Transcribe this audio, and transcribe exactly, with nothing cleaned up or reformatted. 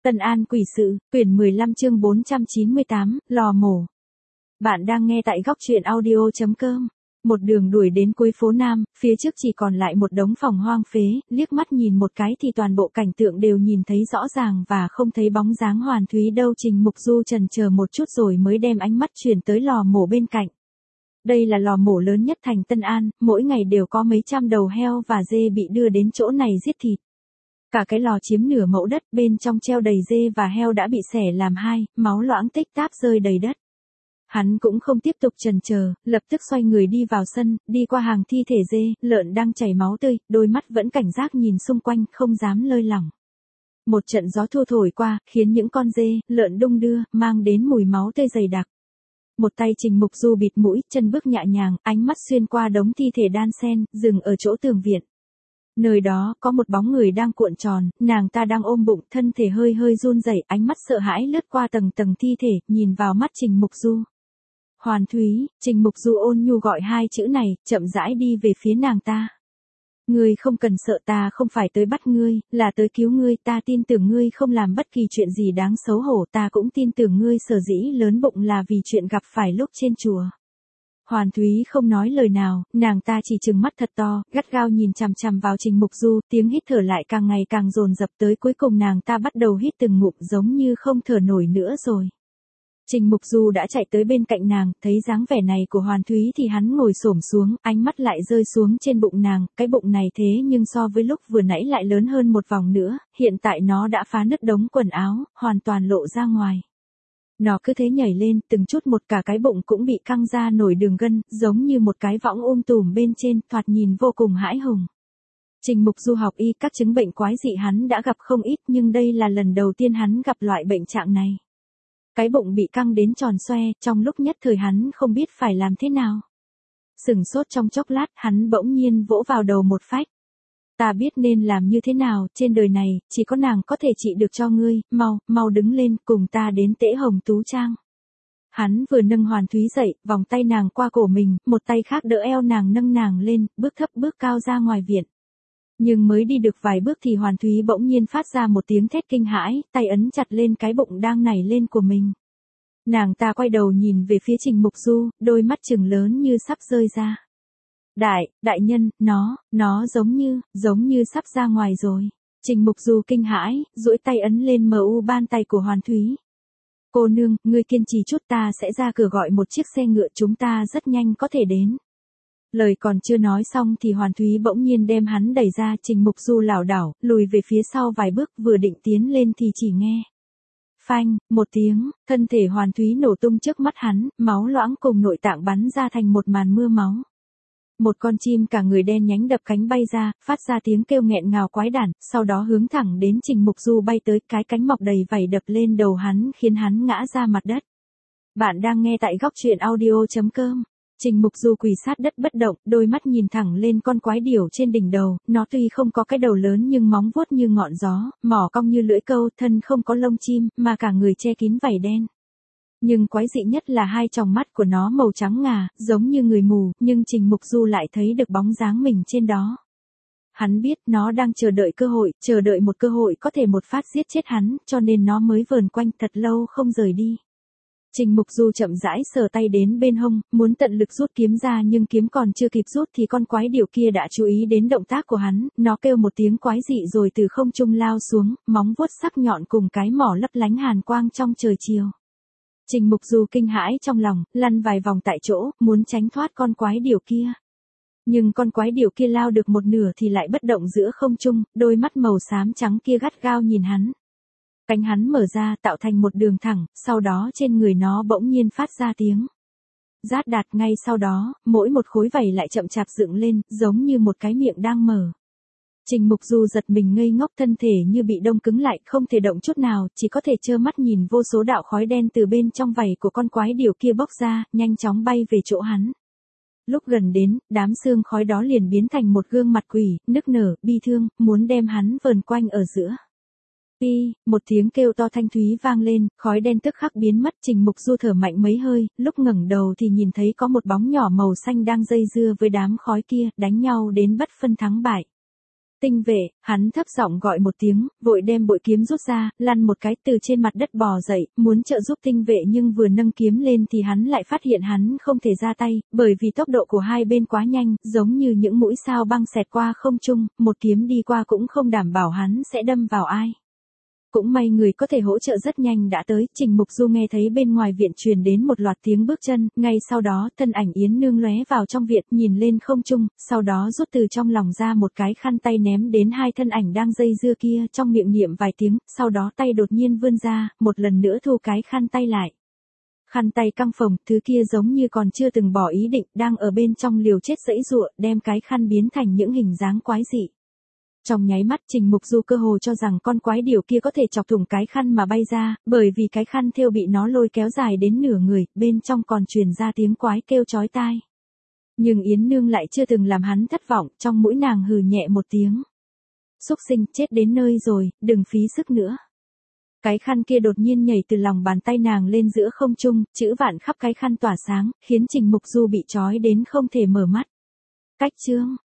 Tân An quỷ sự, quyển mười lăm chương bốn trăm chín mươi tám, lò mổ. Bạn đang nghe tại góc truyện audio.com. Một đường đuổi đến cuối phố Nam, phía trước chỉ còn lại một đống phòng hoang phế, liếc mắt nhìn một cái thì toàn bộ cảnh tượng đều nhìn thấy rõ ràng và không thấy bóng dáng Hoàn Thúy đâu. Trình Mục Du chần chờ một chút rồi mới đem ánh mắt chuyển tới lò mổ bên cạnh. Đây là lò mổ lớn nhất thành Tân An, mỗi ngày đều có mấy trăm đầu heo và dê bị đưa đến chỗ này giết thịt. Cả cái lò chiếm nửa mẫu đất, bên trong treo đầy dê và heo đã bị xẻ làm hai, máu loãng tích táp rơi đầy đất. Hắn cũng không tiếp tục chần chờ, lập tức xoay người đi vào sân, đi qua hàng thi thể dê, lợn đang chảy máu tươi, đôi mắt vẫn cảnh giác nhìn xung quanh, không dám lơi lỏng. Một trận gió thô thổi qua, khiến những con dê, lợn đung đưa, mang đến mùi máu tươi dày đặc. Một tay Trình Mục Du bịt mũi, chân bước nhẹ nhàng, ánh mắt xuyên qua đống thi thể đan xen, dừng ở chỗ tường viện. Nơi đó, có một bóng người đang cuộn tròn, nàng ta đang ôm bụng, thân thể hơi hơi run rẩy, ánh mắt sợ hãi lướt qua tầng tầng thi thể, nhìn vào mắt Trình Mục Du. Hoàn Thúy, Trình Mục Du ôn nhu gọi hai chữ này, chậm rãi đi về phía nàng ta. Ngươi không cần sợ, ta không phải tới bắt ngươi, là tới cứu ngươi, ta tin tưởng ngươi không làm bất kỳ chuyện gì đáng xấu hổ, ta cũng tin tưởng ngươi sở dĩ lớn bụng là vì chuyện gặp phải lúc trên chùa. Hoàn Thúy không nói lời nào, nàng ta chỉ trừng mắt thật to, gắt gao nhìn chằm chằm vào Trình Mục Du, tiếng hít thở lại càng ngày càng dồn dập, tới cuối cùng nàng ta bắt đầu hít từng ngụm giống như không thở nổi nữa rồi. Trình Mục Du đã chạy tới bên cạnh nàng, thấy dáng vẻ này của Hoàn Thúy thì hắn ngồi xổm xuống, ánh mắt lại rơi xuống trên bụng nàng, cái bụng này thế nhưng so với lúc vừa nãy lại lớn hơn một vòng nữa, hiện tại nó đã phá nứt đống quần áo, hoàn toàn lộ ra ngoài. Nó cứ thế nhảy lên, từng chút một, cả cái bụng cũng bị căng ra nổi đường gân, giống như một cái võng um tùm bên trên, thoạt nhìn vô cùng hãi hùng. Trình Mục Du học y, các chứng bệnh quái dị hắn đã gặp không ít, nhưng đây là lần đầu tiên hắn gặp loại bệnh trạng này. Cái bụng bị căng đến tròn xoe, trong lúc nhất thời hắn không biết phải làm thế nào. Sửng sốt trong chốc lát, hắn bỗng nhiên vỗ vào đầu một phách. Ta biết nên làm như thế nào, trên đời này, chỉ có nàng có thể trị được cho ngươi, mau, mau đứng lên, cùng ta đến Tễ Hồng Tú Trang. Hắn vừa nâng Hoàn Thúy dậy, vòng tay nàng qua cổ mình, một tay khác đỡ eo nàng nâng nàng lên, bước thấp bước cao ra ngoài viện. Nhưng mới đi được vài bước thì Hoàn Thúy bỗng nhiên phát ra một tiếng thét kinh hãi, tay ấn chặt lên cái bụng đang nảy lên của mình. Nàng ta quay đầu nhìn về phía Trình Mục Du, đôi mắt trừng lớn như sắp rơi ra. Đại, đại nhân, nó, nó giống như, giống như sắp ra ngoài rồi. Trình Mục Du kinh hãi, duỗi tay ấn lên mờ u bàn tay của Hoàn Thúy. Cô nương, ngươi kiên trì chút, ta sẽ ra cửa gọi một chiếc xe ngựa, chúng ta rất nhanh có thể đến. Lời còn chưa nói xong thì Hoàn Thúy bỗng nhiên đem hắn đẩy ra, Trình Mục Du lảo đảo, lùi về phía sau vài bước, vừa định tiến lên thì chỉ nghe. Phanh, một tiếng, thân thể Hoàn Thúy nổ tung trước mắt hắn, máu loãng cùng nội tạng bắn ra thành một màn mưa máu. Một con chim cả người đen nhánh đập cánh bay ra, phát ra tiếng kêu nghẹn ngào quái đản, sau đó hướng thẳng đến Trình Mục Du bay tới, cái cánh mọc đầy vảy đập lên đầu hắn khiến hắn ngã ra mặt đất. Bạn đang nghe tại góc truyện audio.com. Trình Mục Du quỳ sát đất bất động, đôi mắt nhìn thẳng lên con quái điểu trên đỉnh đầu, nó tuy không có cái đầu lớn nhưng móng vuốt như ngọn gió, mỏ cong như lưỡi câu, thân không có lông chim, mà cả người che kín vảy đen. Nhưng quái dị nhất là hai tròng mắt của nó màu trắng ngà, giống như người mù, nhưng Trình Mục Du lại thấy được bóng dáng mình trên đó. Hắn biết nó đang chờ đợi cơ hội, chờ đợi một cơ hội có thể một phát giết chết hắn, cho nên nó mới vờn quanh thật lâu không rời đi. Trình Mục Du chậm rãi sờ tay đến bên hông, muốn tận lực rút kiếm ra nhưng kiếm còn chưa kịp rút thì con quái điểu kia đã chú ý đến động tác của hắn, nó kêu một tiếng quái dị rồi từ không trung lao xuống, móng vuốt sắc nhọn cùng cái mỏ lấp lánh hàn quang trong trời chiều. Trình Mục Du kinh hãi trong lòng, lăn vài vòng tại chỗ, muốn tránh thoát con quái điểu kia. Nhưng con quái điểu kia lao được một nửa thì lại bất động giữa không trung, đôi mắt màu xám trắng kia gắt gao nhìn hắn. Cánh hắn mở ra tạo thành một đường thẳng, sau đó trên người nó bỗng nhiên phát ra tiếng rát đạt, ngay sau đó, mỗi một khối vảy lại chậm chạp dựng lên, giống như một cái miệng đang mở. Trình Mục Du giật mình ngây ngốc, thân thể như bị đông cứng lại, không thể động chút nào, chỉ có thể trơ mắt nhìn vô số đạo khói đen từ bên trong vảy của con quái điểu kia bốc ra, nhanh chóng bay về chỗ hắn. Lúc gần đến, đám xương khói đó liền biến thành một gương mặt quỷ, nức nở, bi thương, muốn đem hắn vờn quanh ở giữa. Pi, một tiếng kêu to thanh thúy vang lên, khói đen tức khắc biến mất, Trình Mục Du thở mạnh mấy hơi, lúc ngẩng đầu thì nhìn thấy có một bóng nhỏ màu xanh đang dây dưa với đám khói kia, đánh nhau đến bất phân thắng bại. Tinh vệ, hắn thấp giọng gọi một tiếng, vội đem bội kiếm rút ra, lăn một cái từ trên mặt đất bò dậy, muốn trợ giúp tinh vệ nhưng vừa nâng kiếm lên thì hắn lại phát hiện hắn không thể ra tay, bởi vì tốc độ của hai bên quá nhanh, giống như những mũi sao băng xẹt qua không trung, một kiếm đi qua cũng không đảm bảo hắn sẽ đâm vào ai. Cũng may người có thể hỗ trợ rất nhanh đã tới, Trình Mục Du nghe thấy bên ngoài viện truyền đến một loạt tiếng bước chân, ngay sau đó thân ảnh Yến Nương lóe vào trong viện, nhìn lên không trung, sau đó rút từ trong lòng ra một cái khăn tay ném đến hai thân ảnh đang dây dưa kia, trong miệng niệm vài tiếng, sau đó tay đột nhiên vươn ra, một lần nữa thu cái khăn tay lại. Khăn tay căng phồng, thứ kia giống như còn chưa từng bỏ ý định, đang ở bên trong liều chết giãy giụa, đem cái khăn biến thành những hình dáng quái dị. Trong nháy mắt Trình Mục Du cơ hồ cho rằng con quái điểu kia có thể chọc thủng cái khăn mà bay ra, bởi vì cái khăn thêu bị nó lôi kéo dài đến nửa người, bên trong còn truyền ra tiếng quái kêu chói tai. Nhưng Yến Nương lại chưa từng làm hắn thất vọng, trong mũi nàng hừ nhẹ một tiếng. Xúc sinh, chết đến nơi rồi, đừng phí sức nữa. Cái khăn kia đột nhiên nhảy từ lòng bàn tay nàng lên giữa không trung, chữ vạn khắp cái khăn tỏa sáng, khiến Trình Mục Du bị trói đến không thể mở mắt. Cách chương